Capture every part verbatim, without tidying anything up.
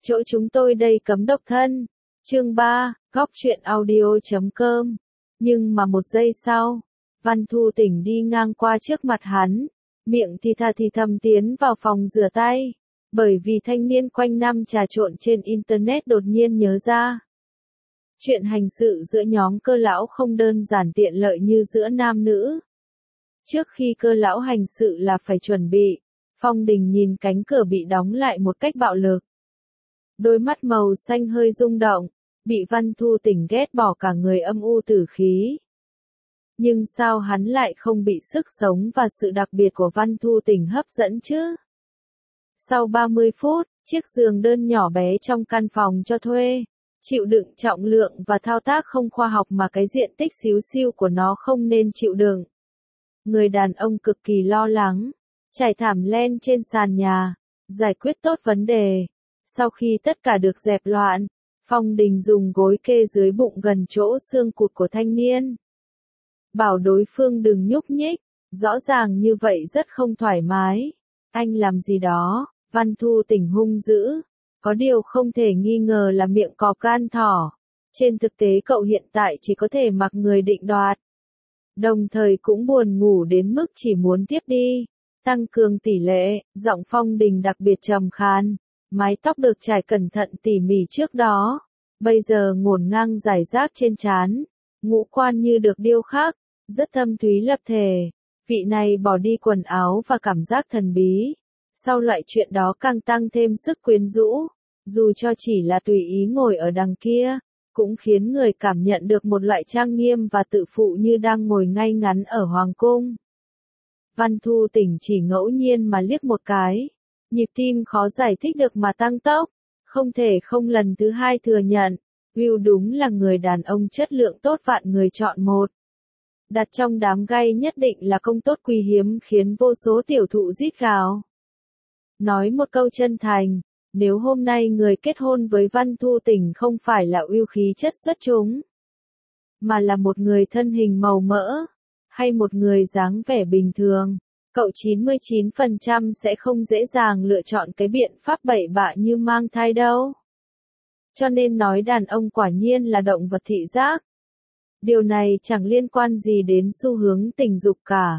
Chỗ chúng tôi đây cấm độc thân. Chương ba, góc truyện audio chấm com. Nhưng mà một giây sau, Văn Thu Tỉnh đi ngang qua trước mặt hắn, miệng thì thà thì thầm tiến vào phòng rửa tay, bởi vì thanh niên quanh năm trà trộn trên internet đột nhiên nhớ ra. Chuyện hành sự giữa nhóm Cơ lão không đơn giản tiện lợi như giữa nam nữ. Trước khi Cơ lão hành sự là phải chuẩn bị, Phong Đình nhìn cánh cửa bị đóng lại một cách bạo lực. Đôi mắt màu xanh hơi rung động, bị Văn Thu Tỉnh ghét bỏ cả người âm u tử khí. Nhưng sao hắn lại không bị sức sống và sự đặc biệt của Văn Thu Tỉnh hấp dẫn chứ? Sau ba mươi phút, chiếc giường đơn nhỏ bé trong căn phòng cho thuê, chịu đựng trọng lượng và thao tác không khoa học mà cái diện tích xíu xiu của nó không nên chịu đựng. Người đàn ông cực kỳ lo lắng, trải thảm len trên sàn nhà, giải quyết tốt vấn đề. Sau khi tất cả được dẹp loạn, Phong Đình dùng gối kê dưới bụng gần chỗ xương cụt của thanh niên. Bảo đối phương đừng nhúc nhích, rõ ràng như vậy rất không thoải mái. Anh làm gì đó, Văn Thu Tỉnh hung dữ. Có điều không thể nghi ngờ là miệng cọp gan thỏ. Trên thực tế cậu hiện tại chỉ có thể mặc người định đoạt. Đồng thời cũng buồn ngủ đến mức chỉ muốn tiếp đi. Tăng cường tỷ lệ, giọng Phong Đình đặc biệt trầm khàn. Mái tóc được trải cẩn thận tỉ mỉ trước đó, bây giờ ngổn ngang rải rác trên trán, ngũ quan như được điêu khắc, rất thâm thúy lập thể. Vị này bỏ đi quần áo và cảm giác thần bí. Sau loại chuyện đó càng tăng thêm sức quyến rũ, dù cho chỉ là tùy ý ngồi ở đằng kia, cũng khiến người cảm nhận được một loại trang nghiêm và tự phụ như đang ngồi ngay ngắn ở hoàng cung. Văn Thu Tỉnh chỉ ngẫu nhiên mà liếc một cái. Nhịp tim khó giải thích được mà tăng tốc, không thể không lần thứ hai thừa nhận, Will đúng là người đàn ông chất lượng tốt vạn người chọn một. Đặt trong đám gay nhất định là công tốt quý hiếm khiến vô số tiểu thụ rít gào. Nói một câu chân thành, nếu hôm nay người kết hôn với Văn Thu Tỉnh không phải là Will khí chất xuất chúng, mà là một người thân hình màu mỡ, hay một người dáng vẻ bình thường, cậu chín mươi chín phần trăm sẽ không dễ dàng lựa chọn cái biện pháp bậy bạ như mang thai đâu. Cho nên nói đàn ông quả nhiên là động vật thị giác. Điều này chẳng liên quan gì đến xu hướng tình dục cả.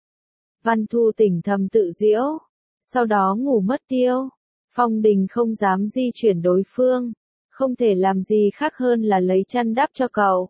Văn Thu Tỉnh thầm tự giễu, sau đó ngủ mất tiêu. Phong Đình không dám di chuyển đối phương, không thể làm gì khác hơn là lấy chăn đắp cho cậu.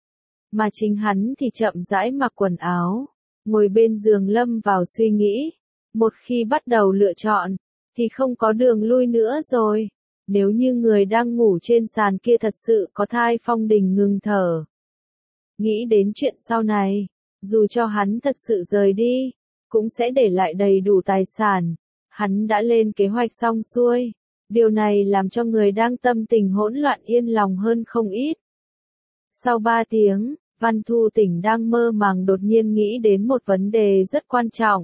Mà chính hắn thì chậm rãi mặc quần áo, ngồi bên giường lâm vào suy nghĩ. Một khi bắt đầu lựa chọn, thì không có đường lui nữa rồi. Nếu như người đang ngủ trên sàn kia thật sự có thai, Phong Đình ngừng thở. Nghĩ đến chuyện sau này, dù cho hắn thật sự rời đi, cũng sẽ để lại đầy đủ tài sản. Hắn đã lên kế hoạch xong xuôi. Điều này làm cho người đang tâm tình hỗn loạn yên lòng hơn không ít. Sau ba tiếng, Văn Thu Tỉnh đang mơ màng đột nhiên nghĩ đến một vấn đề rất quan trọng.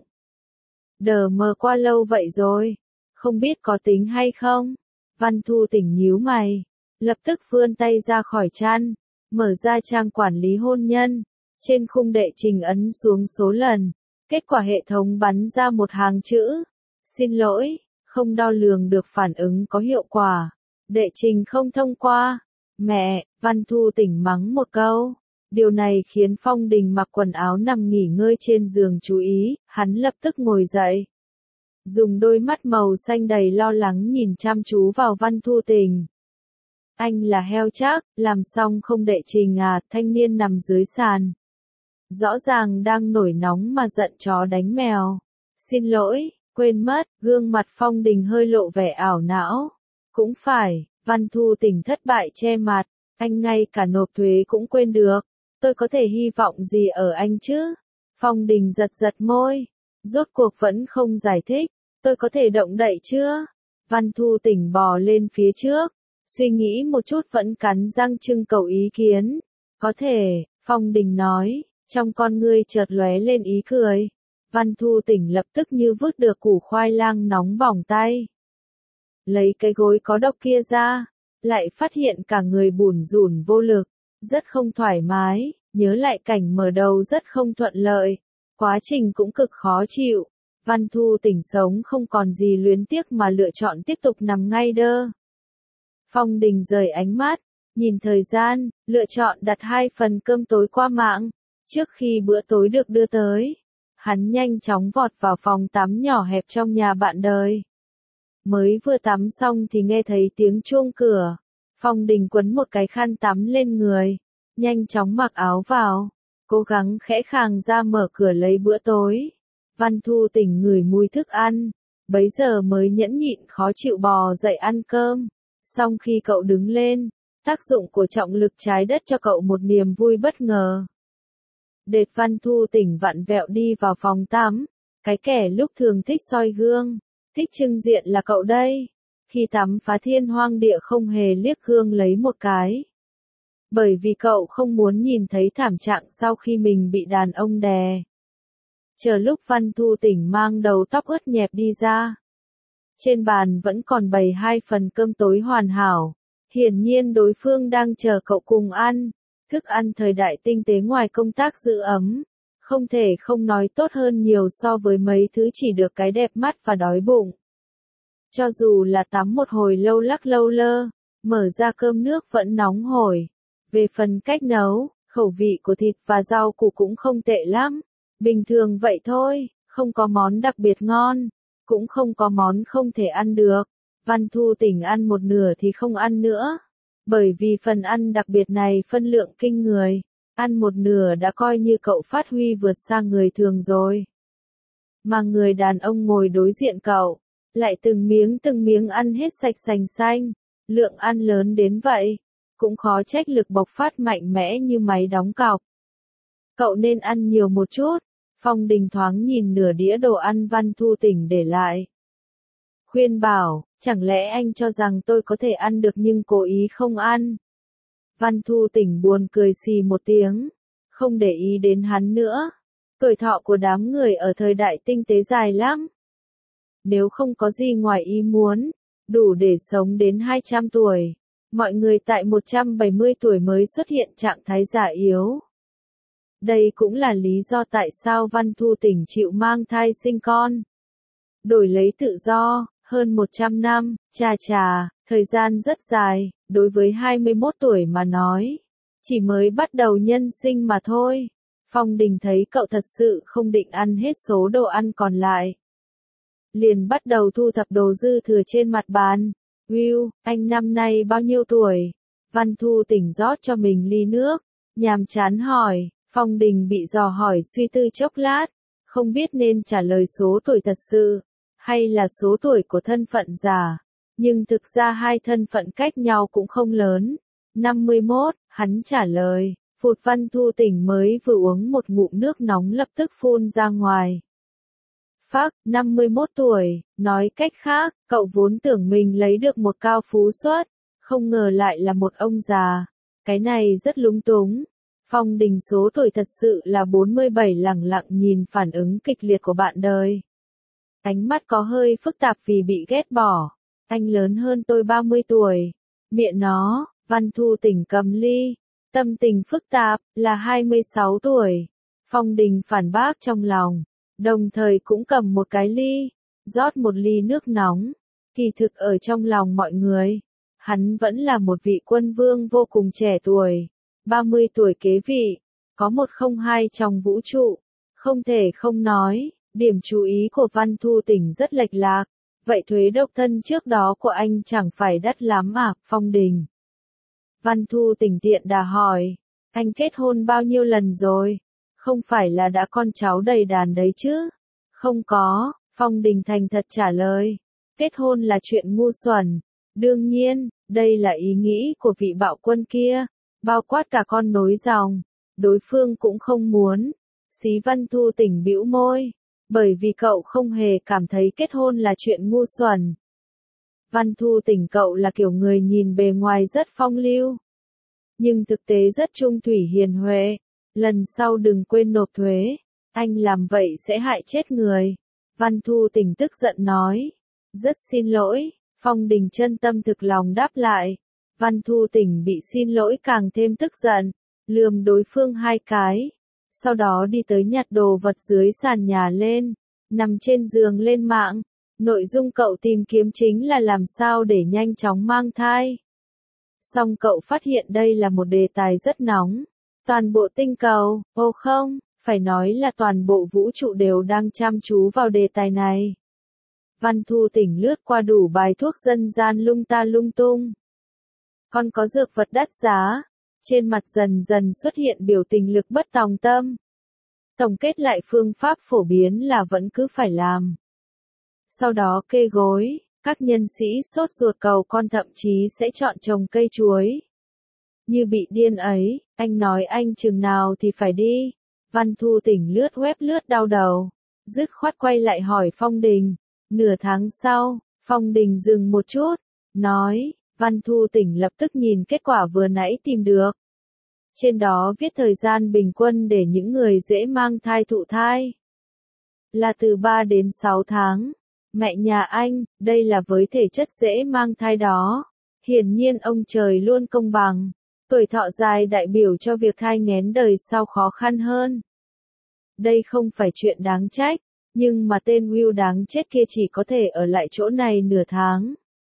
Đờ mờ qua lâu vậy rồi, không biết có tính hay không? Văn Thu Tỉnh nhíu mày, lập tức vươn tay ra khỏi chăn, mở ra trang quản lý hôn nhân. Trên khung đệ trình ấn xuống số lần, kết quả hệ thống bắn ra một hàng chữ. Xin lỗi, không đo lường được phản ứng có hiệu quả. Đệ trình không thông qua. Mẹ, Văn Thu Tỉnh mắng một câu. Điều này khiến Phong Đình mặc quần áo nằm nghỉ ngơi trên giường chú ý, hắn lập tức ngồi dậy. Dùng đôi mắt màu xanh đầy lo lắng nhìn chăm chú vào Văn Thu Tỉnh. Anh là heo chắc, làm xong không đệ trình à? Thanh niên nằm dưới sàn. Rõ ràng đang nổi nóng mà giận chó đánh mèo. Xin lỗi, quên mất, gương mặt Phong Đình hơi lộ vẻ ảo não. Cũng phải, Văn Thu Tỉnh thất bại che mặt, anh ngay cả nộp thuế cũng quên được. Tôi có thể hy vọng gì ở anh chứ? Phong Đình giật giật môi, rốt cuộc vẫn không giải thích. Tôi có thể động đậy chưa? Văn Thu Tỉnh bò lên phía trước, suy nghĩ một chút vẫn cắn răng trưng cầu ý kiến. Có thể, Phong Đình nói, trong con ngươi chợt lóe lên ý cười. Văn Thu Tỉnh lập tức như vứt được củ khoai lang nóng bỏng tay. Lấy cái gối có độc kia ra, lại phát hiện cả người bủn rủn vô lực, rất không thoải mái, nhớ lại cảnh mở đầu rất không thuận lợi, quá trình cũng cực khó chịu. Văn Thu Tỉnh sống không còn gì luyến tiếc mà lựa chọn tiếp tục nằm ngay đơ. Phong Đình rời ánh mắt, nhìn thời gian, lựa chọn đặt hai phần cơm tối qua mạng. Trước khi bữa tối được đưa tới, hắn nhanh chóng vọt vào phòng tắm nhỏ hẹp trong nhà bạn đời. Mới vừa tắm xong thì nghe thấy tiếng chuông cửa. Phong Đình quấn một cái khăn tắm lên người, nhanh chóng mặc áo vào, cố gắng khẽ khàng ra mở cửa lấy bữa tối. Văn Thu Tỉnh ngửi mùi thức ăn, bấy giờ mới nhẫn nhịn khó chịu bò dậy ăn cơm. Xong khi cậu đứng lên, tác dụng của trọng lực trái đất cho cậu một niềm vui bất ngờ. Đệt Văn Thu Tỉnh vặn vẹo đi vào phòng tắm, cái kẻ lúc thường thích soi gương, thích trưng diện là cậu đây. Khi tắm phá thiên hoang địa không hề liếc gương lấy một cái. Bởi vì cậu không muốn nhìn thấy thảm trạng sau khi mình bị đàn ông đè. Chờ lúc Văn Thu Tỉnh mang đầu tóc ướt nhẹp đi ra. Trên bàn vẫn còn bày hai phần cơm tối hoàn hảo. Hiển nhiên đối phương đang chờ cậu cùng ăn. Thức ăn thời đại tinh tế ngoài công tác giữ ấm. Không thể không nói tốt hơn nhiều so với mấy thứ chỉ được cái đẹp mắt và đói bụng. Cho dù là tắm một hồi lâu lắc lâu lơ, mở ra cơm nước vẫn nóng hổi. Về phần cách nấu, khẩu vị của thịt và rau củ cũng không tệ lắm. Bình thường vậy thôi, không có món đặc biệt ngon, cũng không có món không thể ăn được. Văn Thu Tỉnh ăn một nửa thì không ăn nữa. Bởi vì phần ăn đặc biệt này phân lượng kinh người, ăn một nửa đã coi như cậu phát huy vượt xa người thường rồi. Mà người đàn ông ngồi đối diện cậu, lại từng miếng từng miếng ăn hết sạch sành xanh, lượng ăn lớn đến vậy, cũng khó trách lực bộc phát mạnh mẽ như máy đóng cọc. Cậu nên ăn nhiều một chút. Phong Đình thoáng nhìn nửa đĩa đồ ăn Văn Thu Tỉnh để lại. Khuyên bảo, chẳng lẽ anh cho rằng tôi có thể ăn được nhưng cố ý không ăn. Văn Thu Tỉnh buồn cười xì một tiếng, không để ý đến hắn nữa. Tuổi thọ của đám người ở thời đại tinh tế dài lắm. Nếu không có gì ngoài ý muốn, đủ để sống đến hai trăm tuổi. Mọi người tại một trăm bảy mươi tuổi mới xuất hiện trạng thái già yếu. Đây cũng là lý do tại sao Văn Thu Tỉnh chịu mang thai sinh con. Đổi lấy tự do, hơn một trăm năm, chà chà, thời gian rất dài, đối với hai mươi mốt tuổi mà nói. Chỉ mới bắt đầu nhân sinh mà thôi. Phong Đình thấy cậu thật sự không định ăn hết số đồ ăn còn lại. Liền bắt đầu thu thập đồ dư thừa trên mặt bàn. Will, anh năm nay bao nhiêu tuổi? Văn Thu Tỉnh rót cho mình ly nước, nhàm chán hỏi. Phong Đình bị dò hỏi suy tư chốc lát, không biết nên trả lời số tuổi thật sự, hay là số tuổi của thân phận giả. Nhưng thực ra hai thân phận cách nhau cũng không lớn. năm mươi mốt, hắn trả lời, phụt. Văn Thu Tỉnh mới vừa uống một ngụm nước nóng lập tức phun ra ngoài. Phác, năm mươi mốt tuổi, nói cách khác, cậu vốn tưởng mình lấy được một cao phú suất, không ngờ lại là một ông già. Cái này rất lúng túng. Phong Đình số tuổi thật sự là bốn mươi bảy, lẳng lặng nhìn phản ứng kịch liệt của bạn đời. Ánh mắt có hơi phức tạp vì bị ghét bỏ. Anh lớn hơn tôi ba mươi tuổi. Miệng nó, Văn Thu Tỉnh cầm ly. Tâm tình phức tạp, là hai mươi sáu tuổi. Phong Đình phản bác trong lòng. Đồng thời cũng cầm một cái ly. Rót một ly nước nóng. Kỳ thực ở trong lòng mọi người, hắn vẫn là một vị quân vương vô cùng trẻ tuổi. ba mươi tuổi kế vị, có một không hai trong vũ trụ, không thể không nói, điểm chú ý của Văn Thu Tỉnh rất lệch lạc, vậy thuế độc thân trước đó của anh chẳng phải đắt lắm à, Phong Đình? Văn Thu Tỉnh tiện đà hỏi, anh kết hôn bao nhiêu lần rồi? Không phải là đã con cháu đầy đàn đấy chứ? Không có, Phong Đình thành thật trả lời, kết hôn là chuyện ngu xuẩn, đương nhiên, đây là ý nghĩ của vị bạo quân kia. Bao quát cả con nối dòng, đối phương cũng không muốn. Xí Văn Thu Tỉnh bĩu môi, bởi vì cậu không hề cảm thấy kết hôn là chuyện ngu xuẩn. Văn Thu Tỉnh cậu là kiểu người nhìn bề ngoài rất phong lưu, nhưng thực tế rất trung thủy hiền huệ. Lần sau đừng quên nộp thuế, anh làm vậy sẽ hại chết người. Văn Thu Tỉnh tức giận nói, rất xin lỗi. Phong Đình chân tâm thực lòng đáp lại. Văn Thu Tỉnh bị xin lỗi càng thêm tức giận, lườm đối phương hai cái, sau đó đi tới nhặt đồ vật dưới sàn nhà lên, nằm trên giường lên mạng. Nội dung cậu tìm kiếm chính là làm sao để nhanh chóng mang thai. Song cậu phát hiện đây là một đề tài rất nóng. Toàn bộ tinh cầu, ô không, phải nói là toàn bộ vũ trụ đều đang chăm chú vào đề tài này. Văn Thu Tỉnh lướt qua đủ bài thuốc dân gian lung ta lung tung. Còn có dược vật đắt giá, trên mặt dần dần xuất hiện biểu tình lực bất tòng tâm. Tổng kết lại phương pháp phổ biến là vẫn cứ phải làm. Sau đó kê gối, các nhân sĩ sốt ruột cầu con thậm chí sẽ chọn trồng cây chuối. Như bị điên ấy, anh nói anh chừng nào thì phải đi. Văn Thu Tỉnh lướt web lướt đau đầu, dứt khoát quay lại hỏi Phong Đình. Nửa tháng sau, Phong Đình dừng một chút, nói, Văn Thu Tỉnh lập tức nhìn kết quả vừa nãy tìm được. Trên đó viết thời gian bình quân để những người dễ mang thai thụ thai là từ ba đến sáu tháng. Mẹ nhà anh, đây là với thể chất dễ mang thai đó. Hiển nhiên ông trời luôn công bằng. Tuổi thọ dài đại biểu cho việc thai nghén đời sau khó khăn hơn. Đây không phải chuyện đáng trách, nhưng mà tên Will đáng chết kia chỉ có thể ở lại chỗ này nửa tháng.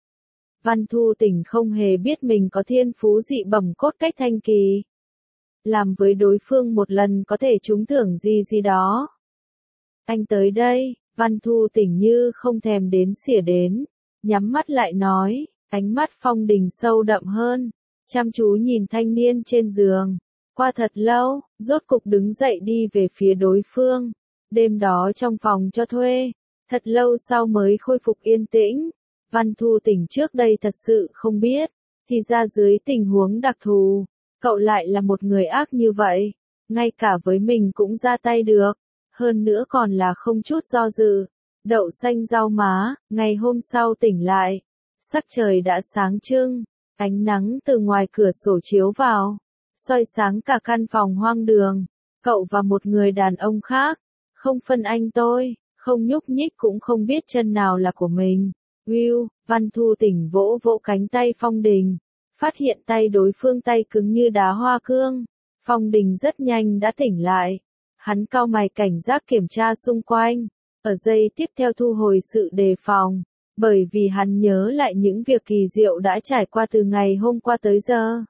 Văn Thu Tỉnh không hề biết mình có thiên phú dị bẩm cốt cách thanh kỳ. Làm với đối phương một lần có thể trúng thưởng gì gì đó. Anh tới đây, Văn Thu Tỉnh như không thèm đến xỉa đến, nhắm mắt lại nói, ánh mắt Phong Đình sâu đậm hơn, chăm chú nhìn thanh niên trên giường. Qua thật lâu, rốt cục đứng dậy đi về phía đối phương. Đêm đó trong phòng cho thuê, thật lâu sau mới khôi phục yên tĩnh. Văn Thu Tỉnh trước đây thật sự không biết, thì ra dưới tình huống đặc thù, cậu lại là một người ác như vậy, ngay cả với mình cũng ra tay được, hơn nữa còn là không chút do dự. Đậu xanh rau má, ngày hôm sau tỉnh lại, sắc trời đã sáng trưng, ánh nắng từ ngoài cửa sổ chiếu vào, soi sáng cả căn phòng hoang đường. Cậu và một người đàn ông khác, không phân anh tôi, không nhúc nhích cũng không biết chân nào là của mình. Will, Văn Thu Tỉnh vỗ vỗ cánh tay Phong Đình, phát hiện tay đối phương tay cứng như đá hoa cương. Phong Đình rất nhanh đã tỉnh lại. Hắn cau mày cảnh giác kiểm tra xung quanh, ở giây tiếp theo thu hồi sự đề phòng, bởi vì hắn nhớ lại những việc kỳ diệu đã trải qua từ ngày hôm qua tới giờ.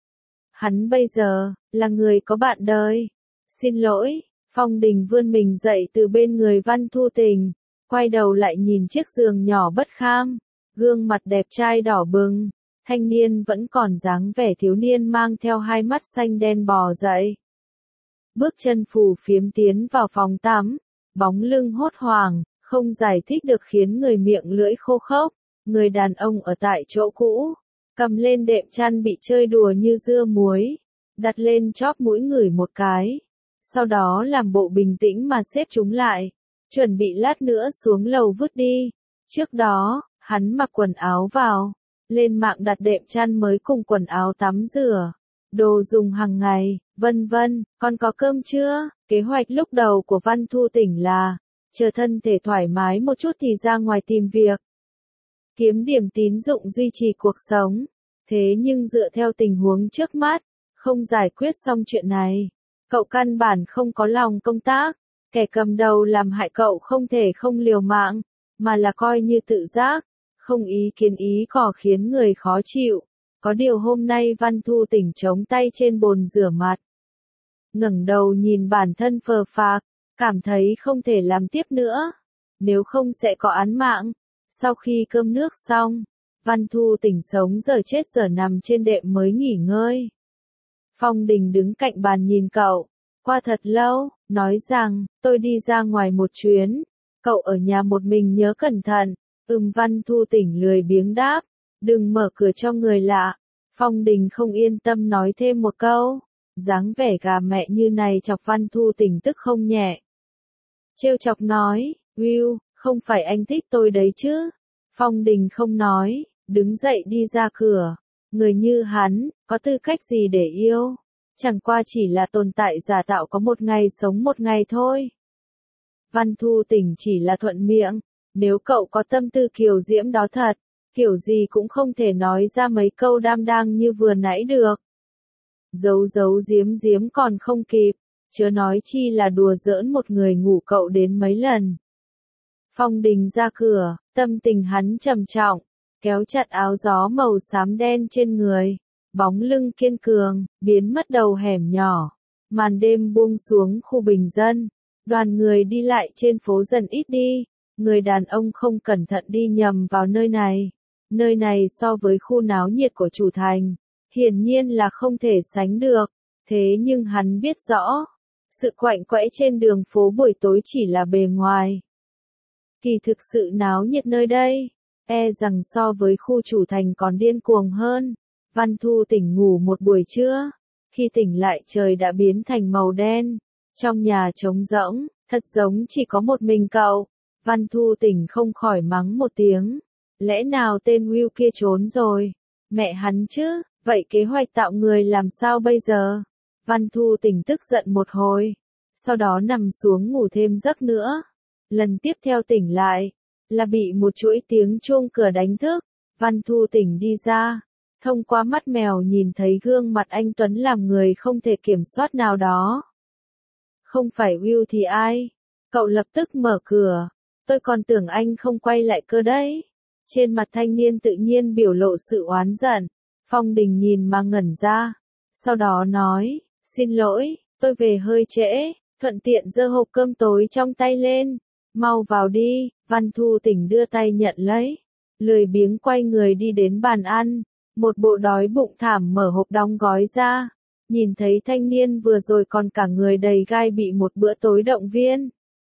Hắn bây giờ, là người có bạn đời. Xin lỗi, Phong Đình vươn mình dậy từ bên người Văn Thu Tỉnh, quay đầu lại nhìn chiếc giường nhỏ bất kham, gương mặt đẹp trai đỏ bừng, thanh niên vẫn còn dáng vẻ thiếu niên mang theo hai mắt xanh đen bò dậy. Bước chân phù phiếm tiến vào phòng tắm, bóng lưng hốt hoảng, không giải thích được khiến người miệng lưỡi khô khốc. Người đàn ông ở tại chỗ cũ, cầm lên đệm chăn bị chơi đùa như dưa muối, đặt lên chóp mũi ngửi một cái, sau đó làm bộ bình tĩnh mà xếp chúng lại, chuẩn bị lát nữa xuống lầu vứt đi. Trước đó, hắn mặc quần áo vào, lên mạng đặt đệm chăn mới cùng quần áo tắm rửa, đồ dùng hàng ngày, vân vân. Con có cơm chưa? Kế hoạch lúc đầu của Văn Thu Tỉnh là, chờ thân thể thoải mái một chút thì ra ngoài tìm việc, kiếm điểm tín dụng duy trì cuộc sống. Thế nhưng dựa theo tình huống trước mắt, không giải quyết xong chuyện này, cậu căn bản không có lòng công tác. Kẻ cầm đầu làm hại cậu không thể không liều mạng, mà là coi như tự giác, không ý kiến ý cỏ khiến người khó chịu. Có điều hôm nay Văn Thu Tỉnh chống tay trên bồn rửa mặt, ngẩng đầu nhìn bản thân phờ phạc, cảm thấy không thể làm tiếp nữa, nếu không sẽ có án mạng. Sau khi cơm nước xong, Văn Thu Tỉnh sống giờ chết giờ nằm trên đệm mới nghỉ ngơi. Phong Đình đứng cạnh bàn nhìn cậu, qua thật lâu, nói rằng, tôi đi ra ngoài một chuyến, cậu ở nhà một mình nhớ cẩn thận. Ừm. Văn Thu Tỉnh lười biếng đáp, đừng mở cửa cho người lạ. Phong Đình không yên tâm nói thêm một câu, dáng vẻ gà mẹ như này chọc Văn Thu Tỉnh tức không nhẹ. Trêu chọc nói, Will, không phải anh thích tôi đấy chứ? Phong Đình không nói, đứng dậy đi ra cửa. Người như hắn, có tư cách gì để yêu? Chẳng qua chỉ là tồn tại giả tạo có một ngày sống một ngày thôi. Văn Thu Tỉnh chỉ là thuận miệng, nếu cậu có tâm tư kiều diễm đó thật, kiểu gì cũng không thể nói ra mấy câu đam đang như vừa nãy được. Giấu giấu giếm giếm còn không kịp, chớ nói chi là đùa giỡn một người ngủ cậu đến mấy lần. Phong Đình ra cửa, tâm tình hắn trầm trọng, kéo chặt áo gió màu xám đen trên người, bóng lưng kiên cường, biến mất đầu hẻm nhỏ. Màn đêm buông xuống khu bình dân, đoàn người đi lại trên phố dần ít đi, người đàn ông không cẩn thận đi nhầm vào nơi này. Nơi này so với khu náo nhiệt của chủ thành, hiển nhiên là không thể sánh được, thế nhưng hắn biết rõ, sự quạnh quẽ trên đường phố buổi tối chỉ là bề ngoài. Kỳ thực sự náo nhiệt nơi đây, e rằng so với khu chủ thành còn điên cuồng hơn. Văn Thu tỉnh ngủ một buổi trưa, khi tỉnh lại trời đã biến thành màu đen, trong nhà trống rỗng, thật giống chỉ có một mình cậu. Văn Thu tỉnh không khỏi mắng một tiếng, lẽ nào tên Will kia trốn rồi, mẹ hắn chứ, vậy kế hoạch tạo người làm sao bây giờ? Văn Thu tỉnh tức giận một hồi, sau đó nằm xuống ngủ thêm giấc nữa. Lần tiếp theo tỉnh lại, là bị một chuỗi tiếng chuông cửa đánh thức. Văn Thu tỉnh đi ra, thông qua mắt mèo nhìn thấy gương mặt anh Tuấn làm người không thể kiểm soát nào đó. Không phải Will thì ai? Cậu lập tức mở cửa, tôi còn tưởng anh không quay lại cơ đấy. Trên mặt thanh niên tự nhiên biểu lộ sự oán giận. Phong Đình nhìn mà ngẩn ra, sau đó nói, xin lỗi, tôi về hơi trễ, thuận tiện giơ hộp cơm tối trong tay lên, mau vào đi. Văn Thu tỉnh đưa tay nhận lấy, lười biếng quay người đi đến bàn ăn, một bộ đói bụng thảm mở hộp đóng gói ra, nhìn thấy thanh niên vừa rồi còn cả người đầy gai bị một bữa tối động viên.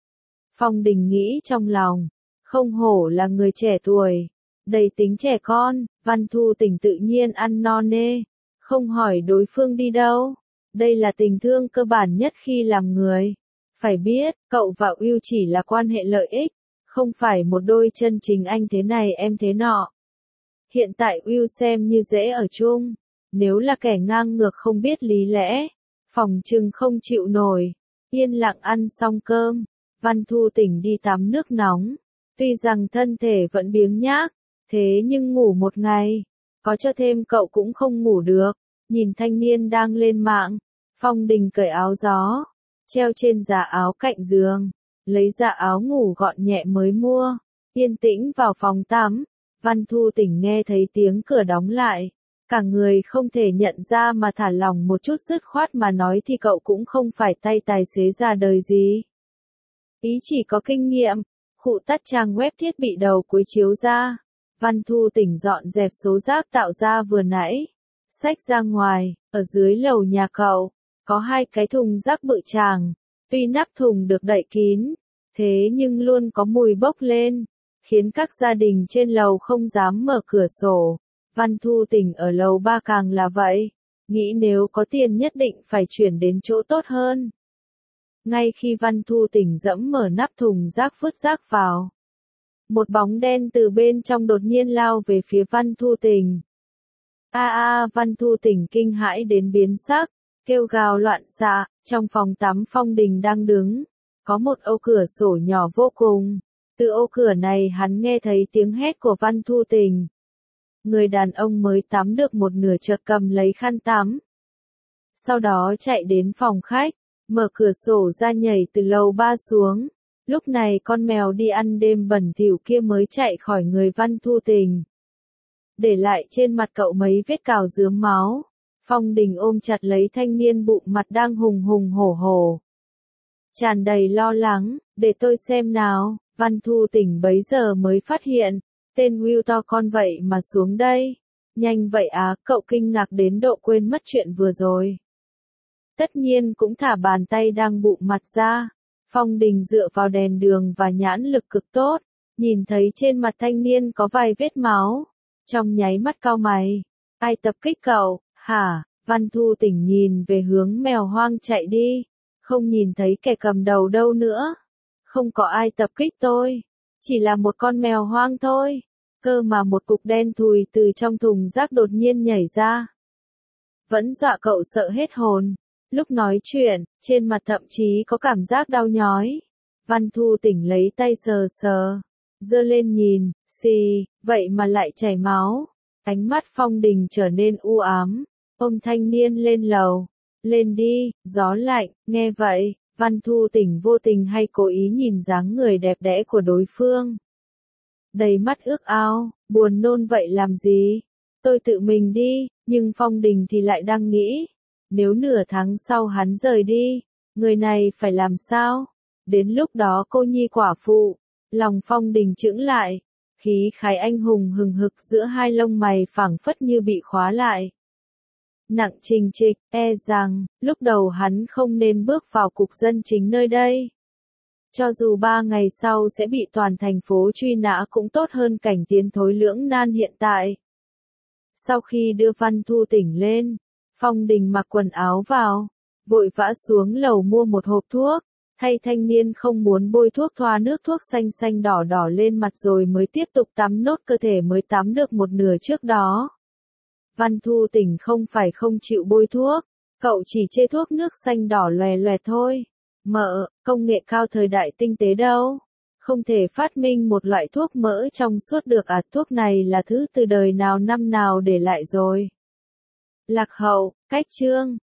Phong Đình nghĩ trong lòng, không hổ là người trẻ tuổi, đầy tính trẻ con. Văn Thu tỉnh tự nhiên ăn no nê, không hỏi đối phương đi đâu. Đây là tình thương cơ bản nhất khi làm người. Phải biết, cậu và Will chỉ là quan hệ lợi ích, không phải một đôi chân chính anh thế này em thế nọ. Hiện tại Will xem như dễ ở chung, nếu là kẻ ngang ngược không biết lý lẽ, phòng trừng không chịu nổi. Yên lặng ăn xong cơm, Văn Thu tỉnh đi tắm nước nóng. Tuy rằng thân thể vẫn biếng nhác, thế nhưng ngủ một ngày, có cho thêm cậu cũng không ngủ được. Nhìn thanh niên đang lên mạng, Phong Đình cởi áo gió, treo trên giá áo cạnh giường, lấy ra áo ngủ gọn nhẹ mới mua, yên tĩnh vào phòng tắm. Văn Thu tỉnh nghe thấy tiếng cửa đóng lại, cả người không thể nhận ra mà thả lỏng một chút, dứt khoát mà nói thì cậu cũng không phải tay tài xế ra đời gì. Ý chỉ có kinh nghiệm. Khụ tắt trang web thiết bị đầu cuối chiếu ra. Văn Thu tỉnh dọn dẹp số rác tạo ra vừa nãy, xách ra ngoài. Ở dưới lầu nhà cậu, có hai cái thùng rác bự chàng. Tuy nắp thùng được đậy kín, thế nhưng luôn có mùi bốc lên, khiến các gia đình trên lầu không dám mở cửa sổ. Văn Thu tỉnh ở lầu ba càng là vậy, nghĩ nếu có tiền nhất định phải chuyển đến chỗ tốt hơn. Ngay khi Văn Thu tỉnh dẫm mở nắp thùng rác vứt rác vào, một bóng đen từ bên trong đột nhiên lao về phía Văn Thu tỉnh. A a, Văn Thu tỉnh kinh hãi đến biến sắc, kêu gào loạn xạ. Trong phòng tắm Phong Đình đang đứng, có một ô cửa sổ nhỏ vô cùng. Từ ô cửa này hắn nghe thấy tiếng hét của Văn Thu tỉnh. Người đàn ông mới tắm được một nửa chợt cầm lấy khăn tắm, sau đó chạy đến phòng khách, mở cửa sổ ra nhảy từ lầu ba xuống. Lúc này con mèo đi ăn đêm bẩn thỉu kia mới chạy khỏi người Văn Thu tỉnh, để lại trên mặt cậu mấy vết cào rướm máu. Phong Đình ôm chặt lấy thanh niên bụng mặt đang hùng hùng hổ hổ, tràn đầy lo lắng, để tôi xem nào. Văn Thu tỉnh bấy giờ mới phát hiện, tên Will to con vậy mà xuống đây. Nhanh vậy á, cậu kinh ngạc đến độ quên mất chuyện vừa rồi. Tất nhiên cũng thả bàn tay đang bụng mặt ra. Phong Đình dựa vào đèn đường và nhãn lực cực tốt, nhìn thấy trên mặt thanh niên có vài vết máu, trong nháy mắt cau mày. Ai tập kích cậu, hả? Văn Thu tỉnh nhìn về hướng mèo hoang chạy đi, không nhìn thấy kẻ cầm đầu đâu nữa. Không có ai tập kích tôi, chỉ là một con mèo hoang thôi. Cơ mà một cục đen thùi từ trong thùng rác đột nhiên nhảy ra, vẫn dọa cậu sợ hết hồn. Lúc nói chuyện, trên mặt thậm chí có cảm giác đau nhói. Văn Thu tỉnh lấy tay sờ sờ, giơ lên nhìn, xì, vậy mà lại chảy máu. Ánh mắt Phong Đình trở nên u ám, ôm thanh niên lên lầu. Lên đi, gió lạnh. Nghe vậy, Văn Thu tỉnh vô tình hay cố ý nhìn dáng người đẹp đẽ của đối phương, đầy mắt ước ao, buồn nôn vậy làm gì? Tôi tự mình đi. Nhưng Phong Đình thì lại đang nghĩ, nếu nửa tháng sau hắn rời đi, người này phải làm sao? Đến lúc đó cô nhi quả phụ, lòng Phong Đình chững lại, khí khái anh hùng hừng hực giữa hai lông mày phảng phất như bị khóa lại. Nặng trình trịch, e rằng, lúc đầu hắn không nên bước vào cục dân chính nơi đây. Cho dù ba ngày sau sẽ bị toàn thành phố truy nã cũng tốt hơn cảnh tiến thối lưỡng nan hiện tại. Sau khi đưa Văn Thu Tỉnh lên, Phong Đình mặc quần áo vào, vội vã xuống lầu mua một hộp thuốc, hay thanh niên không muốn bôi thuốc thoa nước thuốc xanh xanh đỏ đỏ lên mặt rồi mới tiếp tục tắm nốt cơ thể mới tắm được một nửa trước đó. Văn Thu Tỉnh không phải không chịu bôi thuốc, cậu chỉ chê thuốc nước xanh đỏ lòe lòe thôi. Mợ, công nghệ cao thời đại tinh tế đâu. Không thể phát minh một loại thuốc mỡ trong suốt được à, thuốc này là thứ từ đời nào năm nào để lại rồi. Lạc hậu, cách chương.